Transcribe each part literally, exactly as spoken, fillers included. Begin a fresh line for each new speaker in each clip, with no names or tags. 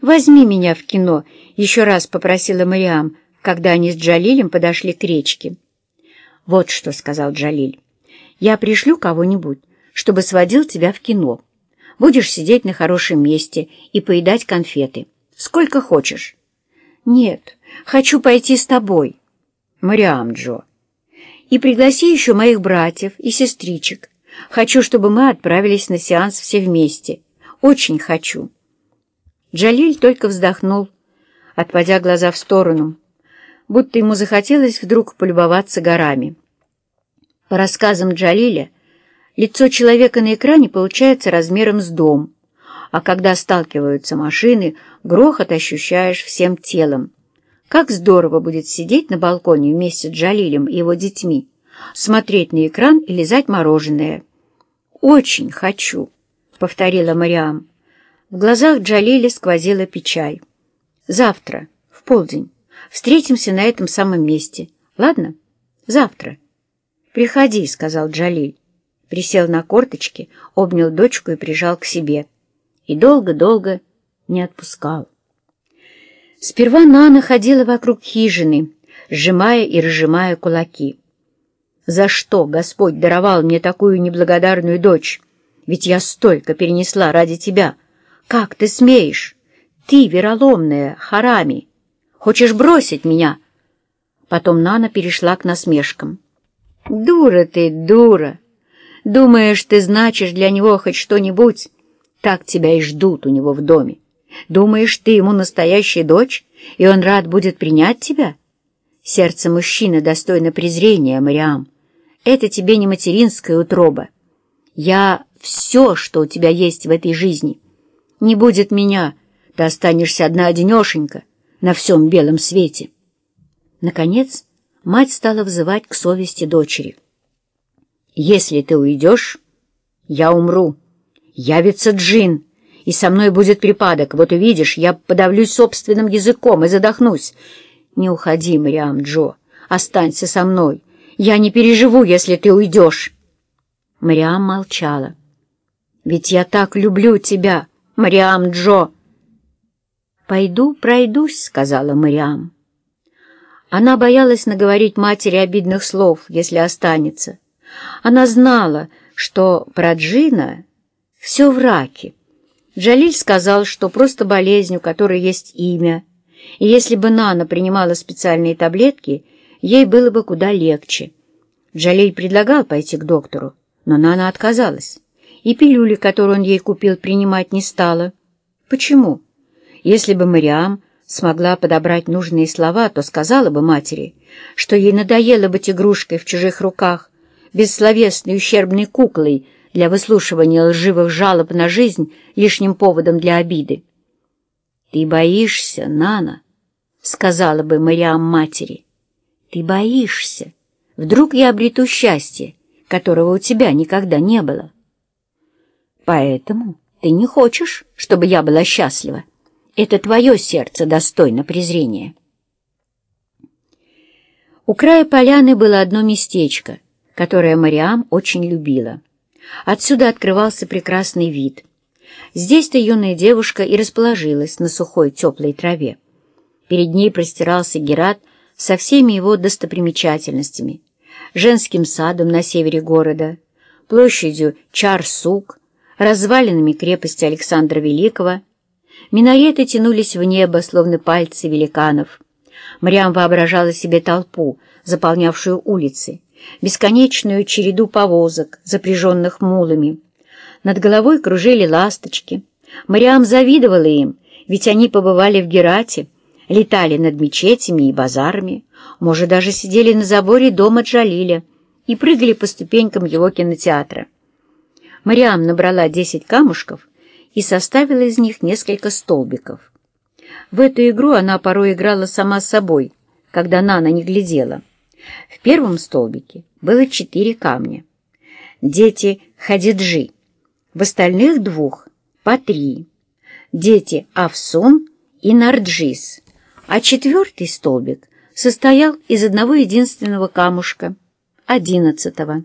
«Возьми меня в кино», — еще раз попросила Мариам, когда они с Джалилем подошли к речке. «Вот что», — сказал Джалиль, — «я пришлю кого-нибудь, чтобы сводил тебя в кино. Будешь сидеть на хорошем месте и поедать конфеты. Сколько хочешь». «Нет, хочу пойти с тобой». «Мариам, Джо». «И пригласи еще моих братьев и сестричек. Хочу, чтобы мы отправились на сеанс все вместе. Очень хочу». Джалиль только вздохнул, отводя глаза в сторону, будто ему захотелось вдруг полюбоваться горами. По рассказам Джалиля, лицо человека на экране получается размером с дом, а когда сталкиваются машины, грохот ощущаешь всем телом. Как здорово будет сидеть на балконе вместе с Джалилем и его детьми, смотреть на экран и лизать мороженое. «Очень хочу», — повторила Мариам. В глазах Джалиля сквозила печаль. «Завтра, в полдень, встретимся на этом самом месте. Ладно? Завтра». «Приходи», — сказал Джалиль. Присел на корточки, обнял дочку и прижал к себе. И долго-долго не отпускал. Сперва Нана ходила вокруг хижины, сжимая и разжимая кулаки. «За что Господь даровал мне такую неблагодарную дочь? Ведь я столько перенесла ради тебя. Как ты смеешь? Ты, вероломная, Харами, хочешь бросить меня?» Потом Нана перешла к насмешкам. «Дура ты, дура! Думаешь, ты значишь для него хоть что-нибудь? Так тебя и ждут у него в доме. Думаешь, ты ему настоящая дочь, и он рад будет принять тебя? Сердце мужчины достойно презрения, Мариам. Это тебе не материнская утроба. Я все, что у тебя есть в этой жизни. Не будет меня, ты останешься одна-одинешенька на всем белом свете». Наконец, мать стала взывать к совести дочери. «Если ты уйдешь, я умру. Явится джин, и со мной будет припадок. Вот увидишь, я подавлюсь собственным языком и задохнусь. Не уходи, Мариам Джо, останься со мной. Я не переживу, если ты уйдешь». Мариам молчала. «Ведь я так люблю тебя, Мариам Джо». «Пойду пройдусь», — сказала Мариам. Она боялась наговорить матери обидных слов, если останется. Она знала, что про Джина все в раке. Джалиль сказал, что просто болезнь, у которой есть имя, и если бы Нана принимала специальные таблетки, ей было бы куда легче. Джалиль предлагал пойти к доктору, но Нана отказалась, и пилюли, которую он ей купил, принимать не стала. Почему? Если бы Мариам смогла подобрать нужные слова, то сказала бы матери, что ей надоело быть игрушкой в чужих руках, бессловесной ущербной куклой для выслушивания лживых жалоб на жизнь, лишним поводом для обиды. «Ты боишься, Нана», — сказала бы Мариам матери. «Ты боишься. Вдруг я обрету счастье, которого у тебя никогда не было. Поэтому ты не хочешь, чтобы я была счастлива. Это твое сердце достойно презрения». У края поляны было одно местечко, которое Мариам очень любила. Отсюда открывался прекрасный вид. Здесь-то юная девушка и расположилась на сухой теплой траве. Перед ней простирался Герат со всеми его достопримечательностями, женским садом на севере города, площадью Чар-Сук, развалинами крепости Александра Великого. Минареты тянулись в небо, словно пальцы великанов. Мариам воображала себе толпу, заполнявшую улицы, бесконечную череду повозок, запряженных мулами. Над головой кружили ласточки. Мариам завидовала им, ведь они побывали в Герате, летали над мечетями и базарами, может, даже сидели на заборе дома Джалиля и прыгали по ступенькам его кинотеатра. Мариам набрала десять камушков и составила из них несколько столбиков. В эту игру она порой играла сама с собой, когда Нана не глядела. В первом столбике было четыре камня. Дети Хадиджи, в остальных двух по три. Дети Афсун и Нарджис, а четвертый столбик состоял из одного единственного камушка, одиннадцатого.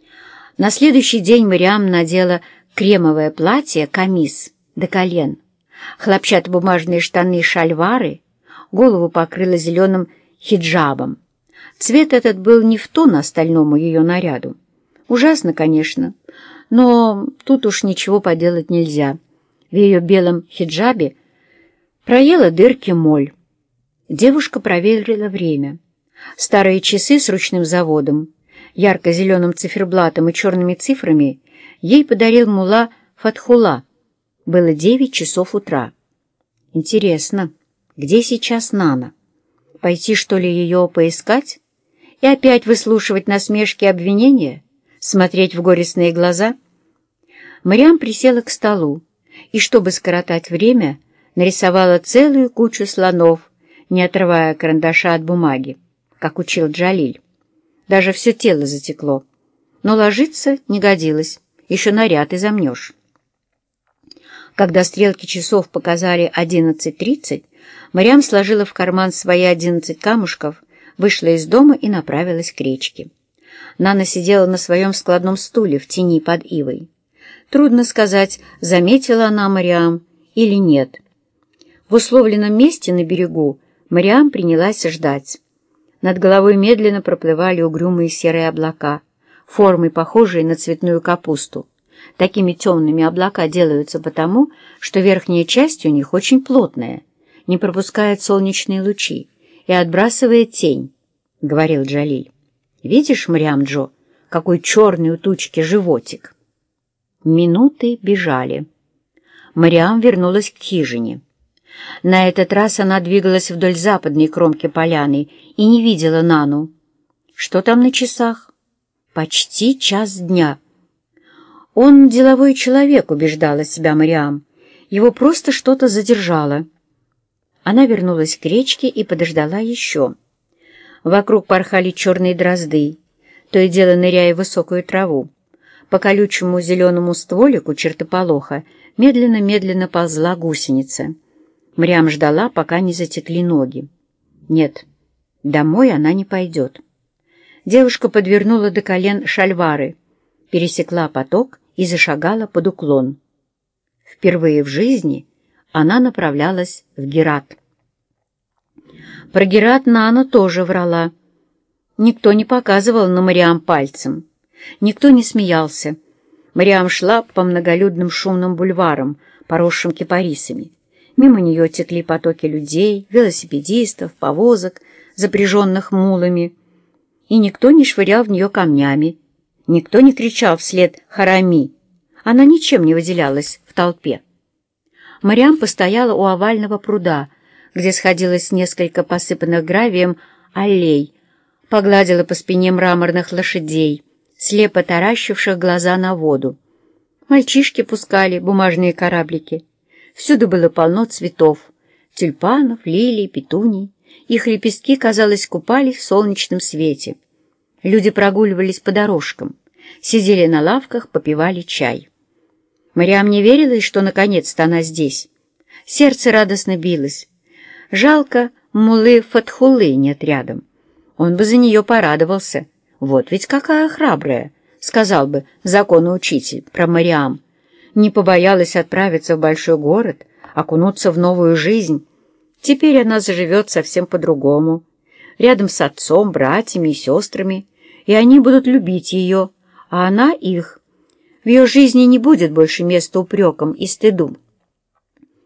На следующий день Мариам надела кремовое платье камис до колен, хлопчатобумажные штаны-шальвары, голову покрыла зеленым хиджабом. Цвет этот был не в тон остальному ее наряду. Ужасно, конечно, но тут уж ничего поделать нельзя. В ее белом хиджабе проела дырки моль. Девушка проверила время. Старые часы с ручным заводом, ярко-зеленым циферблатом и черными цифрами ей подарил мулла Фатхулла. Было девять часов утра. Интересно, где сейчас Нана? Пойти, что ли, ее поискать? И опять выслушивать насмешки и обвинения? Смотреть в горестные глаза? Мариам присела к столу и, чтобы скоротать время, нарисовала целую кучу слонов, не отрывая карандаша от бумаги, как учил Джалиль. Даже все тело затекло. Но ложиться не годилось, еще наряд и замнешь. Когда стрелки часов показали одиннадцать тридцать, Мариам сложила в карман свои одиннадцать камушков, вышла из дома и направилась к речке. Нана сидела на своем складном стуле в тени под ивой. Трудно сказать, заметила она Мариам или нет. В условленном месте на берегу Мариам принялась ждать. Над головой медленно проплывали угрюмые серые облака, формой похожие на цветную капусту. Такими темными облака делаются потому, что верхняя часть у них очень плотная, не пропускает солнечные лучи и отбрасывает тень, — говорил Джалиль. «Видишь, Мариам-Джо, какой черный у тучки животик?» Минуты бежали. Мариам вернулась к хижине. На этот раз она двигалась вдоль западной кромки поляны и не видела Нану. Что там на часах? Почти час дня. Он деловой человек, убеждала себя Мариам. Его просто что-то задержало. Она вернулась к речке и подождала еще. Вокруг порхали черные дрозды, то и дело ныряя в высокую траву. По колючему зеленому стволику чертополоха медленно-медленно ползла гусеница. Мариам ждала, пока не затекли ноги. Нет, домой она не пойдет. Девушка подвернула до колен шальвары, пересекла поток и зашагала под уклон. Впервые в жизни она направлялась в Герат. Про Герат Нана тоже врала. Никто не показывал на Мариам пальцем. Никто не смеялся. Мариам шла по многолюдным шумным бульварам, поросшим кипарисами. Мимо нее текли потоки людей, велосипедистов, повозок, запряженных мулами. И никто не швырял в нее камнями. Никто не кричал вслед «Харами». Она ничем не выделялась в толпе. Мариам постояла у овального пруда, где сходилось несколько посыпанных гравием аллей, погладила по спине мраморных лошадей, слепо таращивших глаза на воду. Мальчишки пускали бумажные кораблики. Всюду было полно цветов — тюльпанов, лилий, петуний. Их лепестки, казалось, купались в солнечном свете. Люди прогуливались по дорожкам, сидели на лавках, попивали чай. Мариам не верилась, что наконец-то она здесь. Сердце радостно билось. Жалко, муллы Фатхуллы нет рядом. Он бы за нее порадовался. Вот ведь какая храбрая, сказал бы законоучитель про Мариам. Не побоялась отправиться в большой город, окунуться в новую жизнь. Теперь она заживет совсем по-другому, рядом с отцом, братьями и сестрами, и они будут любить ее, а она их. В ее жизни не будет больше места упрекам и стыду.